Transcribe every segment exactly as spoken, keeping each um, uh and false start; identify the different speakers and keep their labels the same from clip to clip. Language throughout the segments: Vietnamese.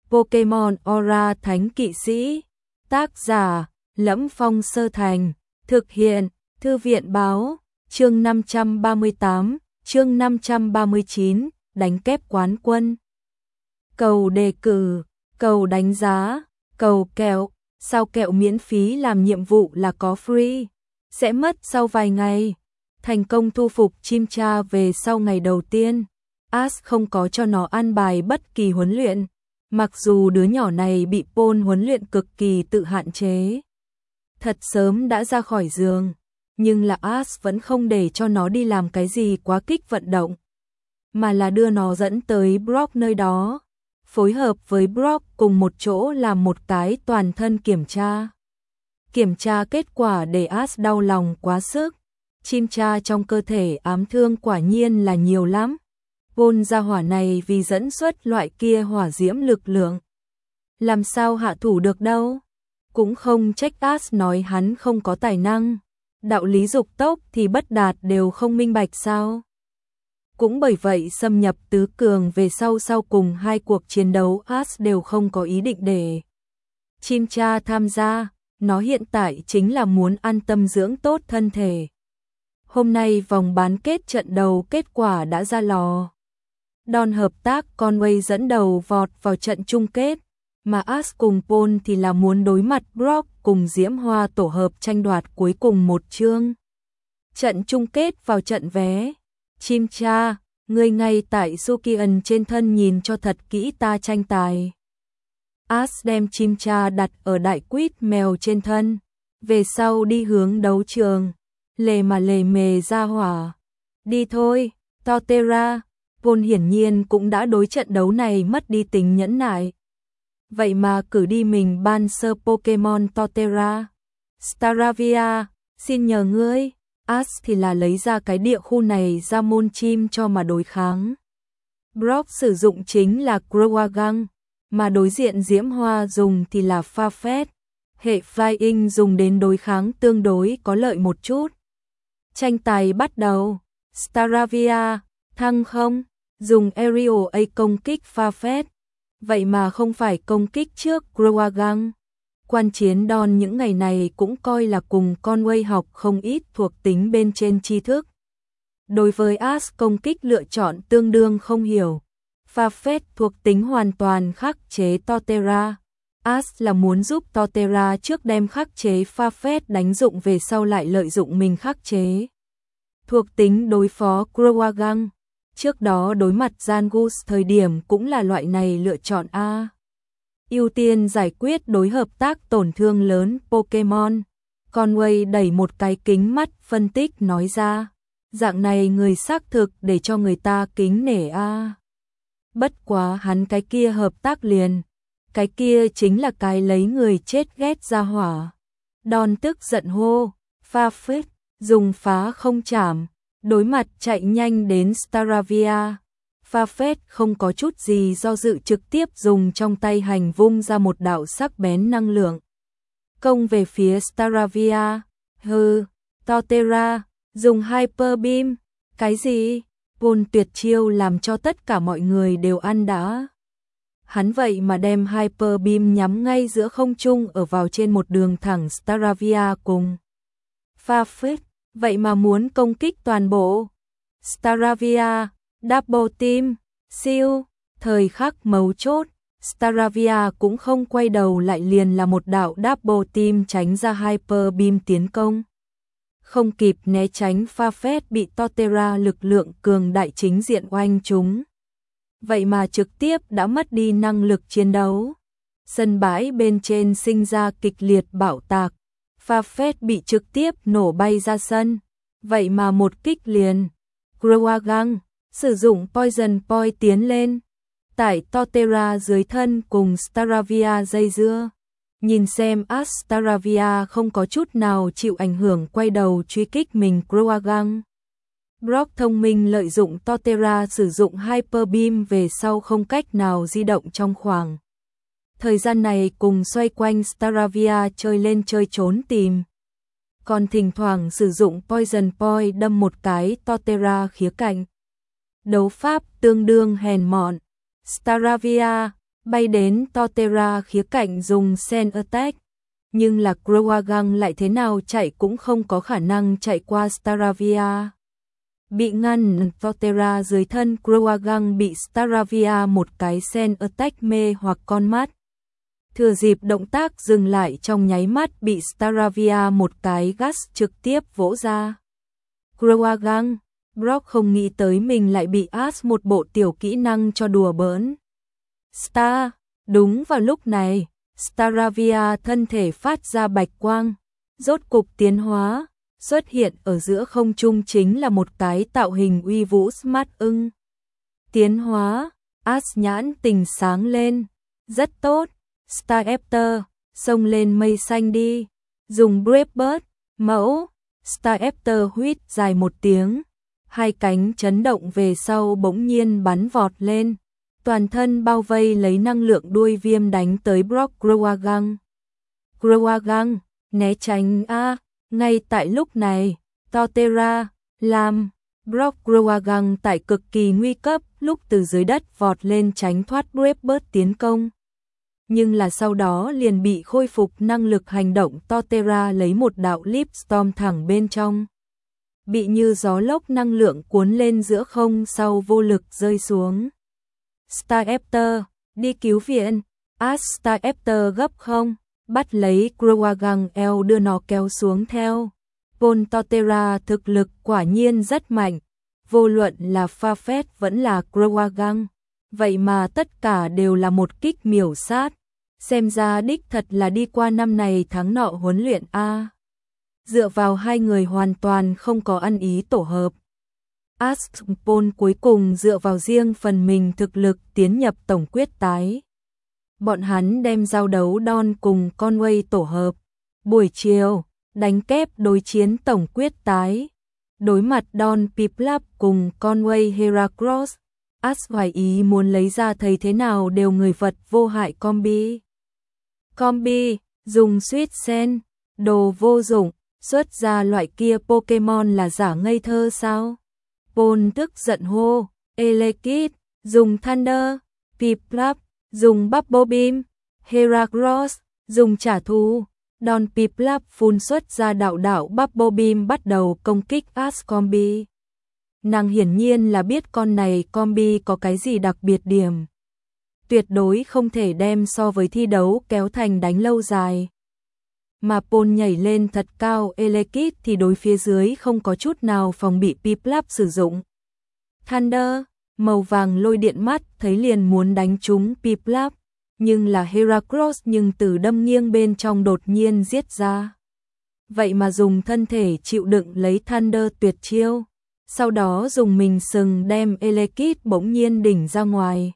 Speaker 1: Pokemon Aura Thánh Kỵ Sĩ. Tác giả: Lẫm Phong Sơ Thành. Thực hiện: Thư viện báo. Chương năm trăm ba mươi tám, chương năm trăm ba mươi chín, đánh kép quán quân. Cầu đề cử, cầu đánh giá, cầu kẹo, sao kẹo miễn phí làm nhiệm vụ là có free, sẽ mất sau vài ngày. Thành công thu phục Chimchar về sau ngày đầu tiên. Ash không có cho nó ăn bài bất kỳ huấn luyện, mặc dù đứa nhỏ này bị Paul huấn luyện cực kỳ tự hạn chế. Thật sớm đã ra khỏi giường, nhưng là Ash vẫn không để cho nó đi làm cái gì quá kích vận động, mà là đưa nó dẫn tới Brock nơi đó, phối hợp với Brock cùng một chỗ làm một cái toàn thân kiểm tra. Kiểm tra kết quả để Ash đau lòng quá sức. Chimchar trong cơ thể ám thương quả nhiên là nhiều lắm. Paul gia hỏa này vì dẫn xuất loại kia hỏa diễm lực lượng, làm sao hạ thủ được đâu. Cũng không trách Ash nói hắn không có tài năng. Đạo lý dục tốc thì bất đạt đều không minh bạch sao. Cũng bởi vậy xâm nhập tứ cường về sau sau cùng hai cuộc chiến đấu Ash đều không có ý định để Chimchar tham gia. Nó hiện tại chính là muốn an tâm dưỡng tốt thân thể. Hôm nay vòng bán kết trận đầu kết quả đã ra lò. Don hợp tác Conway dẫn đầu vọt vào trận chung kết, mà Ash cùng Paul thì là muốn đối mặt Brock cùng Diễm Hoa tổ hợp tranh đoạt cuối cùng một chương. Trận chung kết vào trận vé. Chimchar, người ngay tại Sukian trên thân nhìn cho thật kỹ ta tranh tài. Ash đem Chimchar đặt ở đại quýt mèo trên thân, về sau đi hướng đấu trường. Lề mà lề mề ra hỏa. Đi thôi, Torterra. Paul hiển nhiên cũng đã đối trận đấu này mất đi tính nhẫn nại. Vậy mà cử đi mình ban sơ Pokemon Torterra. Staravia, xin nhờ ngươi. Ash thì là lấy ra cái địa khu này ra môn chim cho mà đối kháng. Brock sử dụng chính là Croagunk, mà đối diện Diễm Hoa dùng thì là Farfetch. Hệ Flying dùng đến đối kháng tương đối có lợi một chút. Tranh tài bắt đầu. Staravia, thăng không, dùng Aerial A công kích Farfetch. Vậy mà không phải công kích trước Croagunk. Quan chiến Don những ngày này cũng coi là cùng Conway học không ít thuộc tính bên trên tri thức. Đối với Ash công kích lựa chọn tương đương không hiểu. Farfetch thuộc tính hoàn toàn khắc chế Torterra. Ash là muốn giúp Torterra trước đem khắc chế Farfetch đánh dụng về sau lại lợi dụng mình khắc chế thuộc tính đối phó Croagunk. Trước đó đối mặt Zangoose thời điểm cũng là loại này lựa chọn A. Ưu tiên giải quyết đối hợp tác tổn thương lớn Pokemon. Conway đẩy một cái kính mắt phân tích nói ra. Dạng này người xác thực để cho người ta kính nể A. Bất quá hắn cái kia hợp tác liền. Cái kia chính là cái lấy người chết ghét ra hỏa. Don tức giận hô. Farfetch, dùng phá không chảm. Đối mặt chạy nhanh đến Staravia. Farfetch không có chút gì do dự trực tiếp dùng trong tay hành vung ra một đạo sắc bén năng lượng. Công về phía Staravia. Hừ, Torterra, dùng Hyper Beam. Cái gì? Paul tuyệt chiêu làm cho tất cả mọi người đều ăn đã. Hắn vậy mà đem Hyper Beam nhắm ngay giữa không trung ở vào trên một đường thẳng Staravia cùng Farfetch. Vậy mà muốn công kích toàn bộ. Staravia, Double Team, siêu, thời khắc mấu chốt, Staravia cũng không quay đầu lại liền là một đạo Double Team tránh ra Hyper Beam tiến công. Không kịp né tránh Farfetch bị Torterra lực lượng cường đại chính diện oanh trúng. Vậy mà trực tiếp đã mất đi năng lực chiến đấu. Sân bãi bên trên sinh ra kịch liệt bạo tạc. Farfetch bị trực tiếp nổ bay ra sân. Vậy mà một kích liền. Croagunk sử dụng Poison Point tiến lên. Tại Torterra dưới thân cùng Staravia dây dưa. Nhìn xem Ash Staravia không có chút nào chịu ảnh hưởng quay đầu truy kích mình Croagunk. Brock thông minh lợi dụng Torterra sử dụng Hyper Beam về sau không cách nào di động trong khoảng thời gian này cùng xoay quanh Staravia chơi lên chơi trốn tìm. Còn thỉnh thoảng sử dụng Poison Point đâm một cái Torterra khía cạnh. Đấu pháp tương đương hèn mọn. Staravia, bay đến Torterra khía cạnh dùng Sand Attack, nhưng là Croagunk lại thế nào chạy cũng không có khả năng chạy qua Staravia. Bị ngăn, Torterra dưới thân Croagunk bị Staravia một cái Sand Attack mê hoặc con mắt. Thừa dịp động tác dừng lại trong nháy mắt bị Staravia một cái gas trực tiếp vỗ ra. Croagunk, Brock không nghĩ tới mình lại bị Ash một bộ tiểu kỹ năng cho đùa bỡn. Star, đúng vào lúc này, Staravia thân thể phát ra bạch quang, rốt cục tiến hóa, xuất hiện ở giữa không trung chính là một cái tạo hình uy vũ Smart ưng. Tiến hóa, Ash nhãn tình sáng lên, rất tốt, Staraptor, xông lên mây xanh đi, dùng Brave Bird, mẫu, Staraptor huýt dài một tiếng, hai cánh chấn động về sau bỗng nhiên bắn vọt lên. Toàn thân bao vây lấy năng lượng đuôi viêm đánh tới Brock Croagunk. Croagunk, né tránh a, ngay tại lúc này, Torterra, làm, Brock Croagunk tại cực kỳ nguy cấp lúc từ dưới đất vọt lên tránh thoát Brave Bird tiến công. Nhưng là sau đó liền bị khôi phục năng lực hành động Torterra lấy một đạo Leap Storm thẳng bên trong. Bị như gió lốc năng lượng cuốn lên giữa không sau vô lực rơi xuống. Staraptor, đi cứu viện, Ash Staraptor gấp không, bắt lấy Croagunk eo đưa nó kéo xuống theo. Pol Torterra thực lực quả nhiên rất mạnh, vô luận là Farfetch vẫn là Croagunk, vậy mà tất cả đều là một kích miểu sát, xem ra đích thật là đi qua năm này tháng nọ huấn luyện a. Dựa vào hai người hoàn toàn không có ăn ý tổ hợp. Ash Pol cuối cùng dựa vào riêng phần mình thực lực tiến nhập tổng quyết tái. Bọn hắn đem giao đấu Dawn cùng Conway tổ hợp. Buổi chiều, đánh kép đối chiến tổng quyết tái. Đối mặt Dawn Piplup cùng Conway Heracross, Ash hoài ý muốn lấy ra thấy thế nào đều người vật vô hại combi. Combi, dùng Sweet Sen, đồ vô dụng, xuất ra loại kia Pokemon là giả ngây thơ sao? Pol tức giận hô, Elekid, dùng Thunder, Piplup, dùng Bubble Beam, Heracross, dùng trả thù. Dawn Piplup phun xuất ra đạo đạo Bubble Beam bắt đầu công kích Ash combi. Nàng hiển nhiên là biết con này combi có cái gì đặc biệt điểm. Tuyệt đối không thể đem so với thi đấu kéo thành đánh lâu dài. Mà Pol nhảy lên thật cao Elekid thì đối phía dưới không có chút nào phòng bị Piplup sử dụng. Thunder, màu vàng lôi điện mắt thấy liền muốn đánh trúng Piplup, nhưng là Heracross nhưng từ đâm nghiêng bên trong đột nhiên giết ra. Vậy mà dùng thân thể chịu đựng lấy Thunder tuyệt chiêu, sau đó dùng mình sừng đem Elekid bỗng nhiên đỉnh ra ngoài.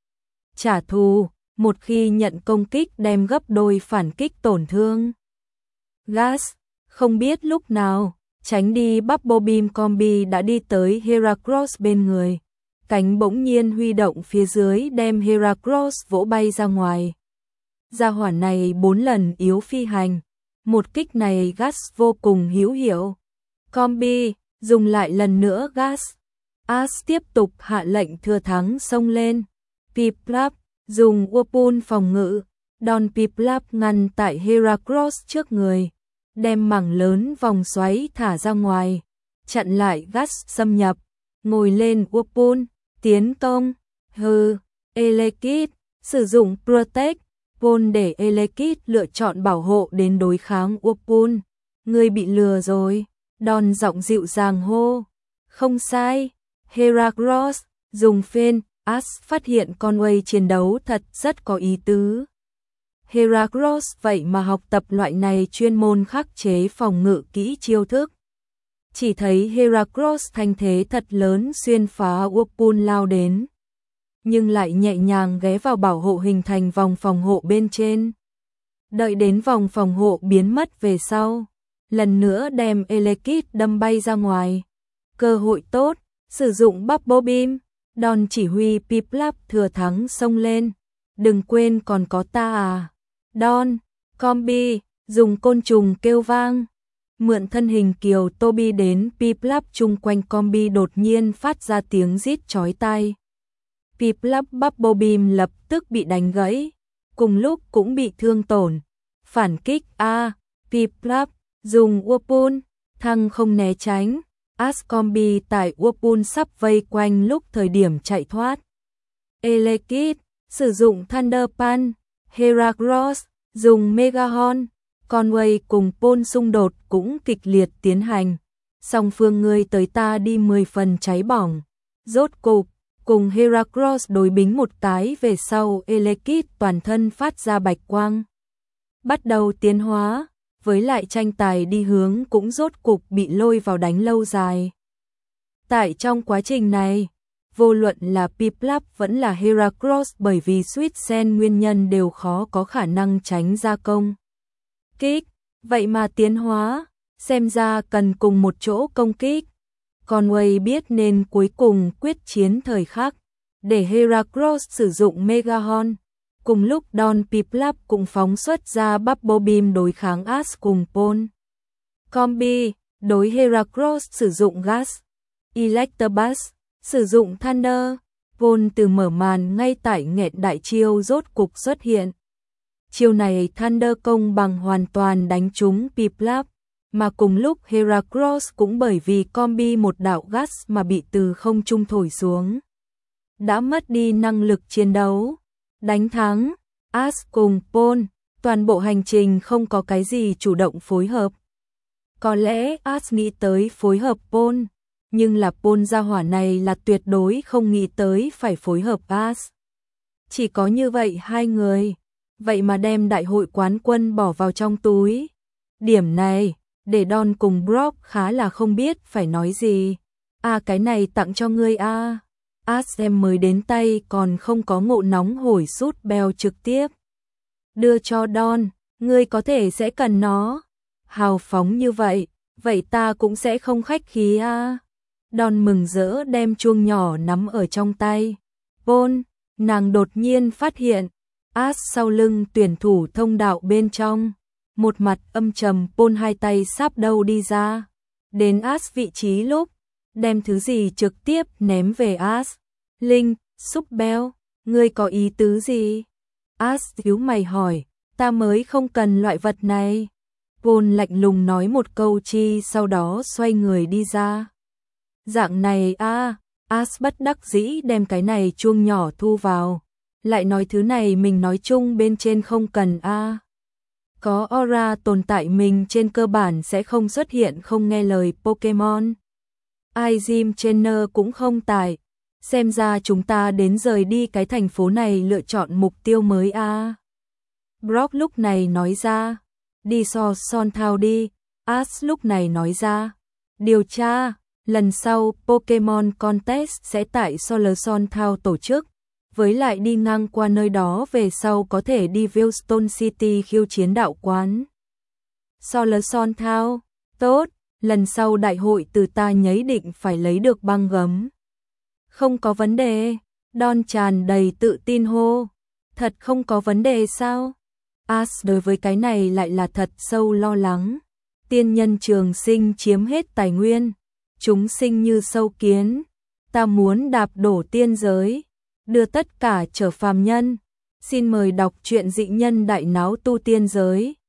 Speaker 1: Trả thù, một khi nhận công kích đem gấp đôi phản kích tổn thương. Gas, không biết lúc nào, tránh đi Bubble Beam combi đã đi tới Heracross bên người. Cánh bỗng nhiên huy động phía dưới đem Heracross vỗ bay ra ngoài. Gia hỏa này bốn lần yếu phi hành. Một kích này Gas vô cùng hữu hiệu. Combi, dùng lại lần nữa Gas. Ash tiếp tục hạ lệnh thừa thắng xông lên. Piplup, dùng Whirlpool phòng ngự. Dawn Piplup ngăn tại Heracross trước người, đem mảng lớn vòng xoáy thả ra ngoài, chặn lại Gas xâm nhập, ngồi lên Whirlpool, tiến công. Hừ, Elekid, sử dụng Protect, Pol để Elekid lựa chọn bảo hộ đến đối kháng Whirlpool. Ngươi bị lừa rồi, Dawn giọng dịu dàng hô. Không sai, Heracross, dùng phên. Ash phát hiện Conway chiến đấu thật rất có ý tứ. Heracross vậy mà học tập loại này chuyên môn khắc chế phòng ngự kỹ chiêu thức. Chỉ thấy Heracross thanh thế thật lớn xuyên phá Whirlpool lao đến, nhưng lại nhẹ nhàng ghé vào bảo hộ hình thành vòng phòng hộ bên trên. Đợi đến vòng phòng hộ biến mất về sau, lần nữa đem Elekid đâm bay ra ngoài. Cơ hội tốt, sử dụng Bubble Beam. Dawn chỉ huy Piplup thừa thắng xông lên. Đừng quên còn có ta à. Dawn, combi, dùng côn trùng kêu vang. Mượn thân hình kiều Toby đến Piplup chung quanh combi đột nhiên phát ra tiếng rít chói tai. Piplup Bubble Beam lập tức bị đánh gãy, cùng lúc cũng bị thương tổn. Phản kích A, Piplup dùng Whirlpool, thăng không né tránh. Ash combi tại Whirlpool sắp vây quanh lúc thời điểm chạy thoát. Elekid sử dụng Thunder Punch, Heracross dùng Megahorn, Conway cùng Paul xung đột cũng kịch liệt tiến hành. Song phương ngươi tới ta đi mười phần cháy bỏng. Rốt cục, cùng Heracross đối bính một cái về sau, Elekid toàn thân phát ra bạch quang. Bắt đầu tiến hóa, với lại tranh tài đi hướng cũng rốt cục bị lôi vào đánh lâu dài. Tại trong quá trình này, vô luận là Piplup vẫn là Heracross bởi vì Sweet Sen nguyên nhân đều khó có khả năng tránh ra công kích, vậy mà tiến hóa, xem ra cần cùng một chỗ công kích. Conway biết nên cuối cùng quyết chiến thời khắc, để Heracross sử dụng Megahorn. Cùng lúc Don Piplup cũng phóng xuất ra Bubble Beam đối kháng Ash cùng Paul. Combi, đối Heracross sử dụng Gas. Electabuzz, sử dụng Thunder. Paul từ mở màn ngay tại nghẹn đại chiêu rốt cục xuất hiện. Chiêu này Thunder công bằng hoàn toàn đánh trúng Piplup, mà cùng lúc Heracross cũng bởi vì combi một đạo Gas mà bị từ không trung thổi xuống. Đã mất đi năng lực chiến đấu. Đánh thắng, Ash cùng Paul, toàn bộ hành trình không có cái gì chủ động phối hợp. Có lẽ Ash nghĩ tới phối hợp Paul, nhưng là Paul gia hỏa này là tuyệt đối không nghĩ tới phải phối hợp Ash. Chỉ có như vậy hai người, vậy mà đem đại hội quán quân bỏ vào trong túi. Điểm này, để Don cùng Brock khá là không biết phải nói gì. À cái này tặng cho ngươi a. À. Ash em mới đến tay còn không có ngộ nóng hổi sút beo trực tiếp. Đưa cho Don, ngươi có thể sẽ cần nó. Hào phóng như vậy, vậy ta cũng sẽ không khách khí a. À. Don mừng rỡ đem chuông nhỏ nắm ở trong tay. Paul, nàng đột nhiên phát hiện, Ash sau lưng tuyển thủ thông đạo bên trong. Một mặt âm trầm Paul hai tay sáp đầu đi ra. Đến Ash vị trí lúc, đem thứ gì trực tiếp ném về Ash. Linh, xúc beo, ngươi có ý tứ gì? Ash nhíu mày hỏi, ta mới không cần loại vật này. Paul lạnh lùng nói một câu chi sau đó xoay người đi ra. Dạng này a, à, Ash bất đắc dĩ đem cái này chuông nhỏ thu vào. Lại nói thứ này mình nói chung bên trên không cần a. À. Có aura tồn tại mình trên cơ bản sẽ không xuất hiện không nghe lời Pokemon. Ai Jim Trainer cũng không tải. Xem ra chúng ta đến rời đi cái thành phố này lựa chọn mục tiêu mới a. À. Brock lúc này nói ra. Đi so son thao đi. Ash lúc này nói ra. Điều tra, lần sau Pokemon Contest sẽ tại Solar Son Thao tổ chức. Với lại đi ngang qua nơi đó về sau có thể đi Wilston City khiêu chiến đạo quán. Solar Son Thao, tốt, lần sau đại hội từ ta nhấy định phải lấy được băng gấm. Không có vấn đề, Don tràn đầy tự tin hô. Thật không có vấn đề sao? Ash đối với cái này lại là thật sâu lo lắng. Tiên nhân trường sinh chiếm hết tài nguyên. Chúng sinh như sâu kiến. Ta muốn đạp đổ tiên giới. Đưa tất cả trở phàm nhân. Xin mời đọc truyện Dị Nhân Đại Náo Tu Tiên Giới.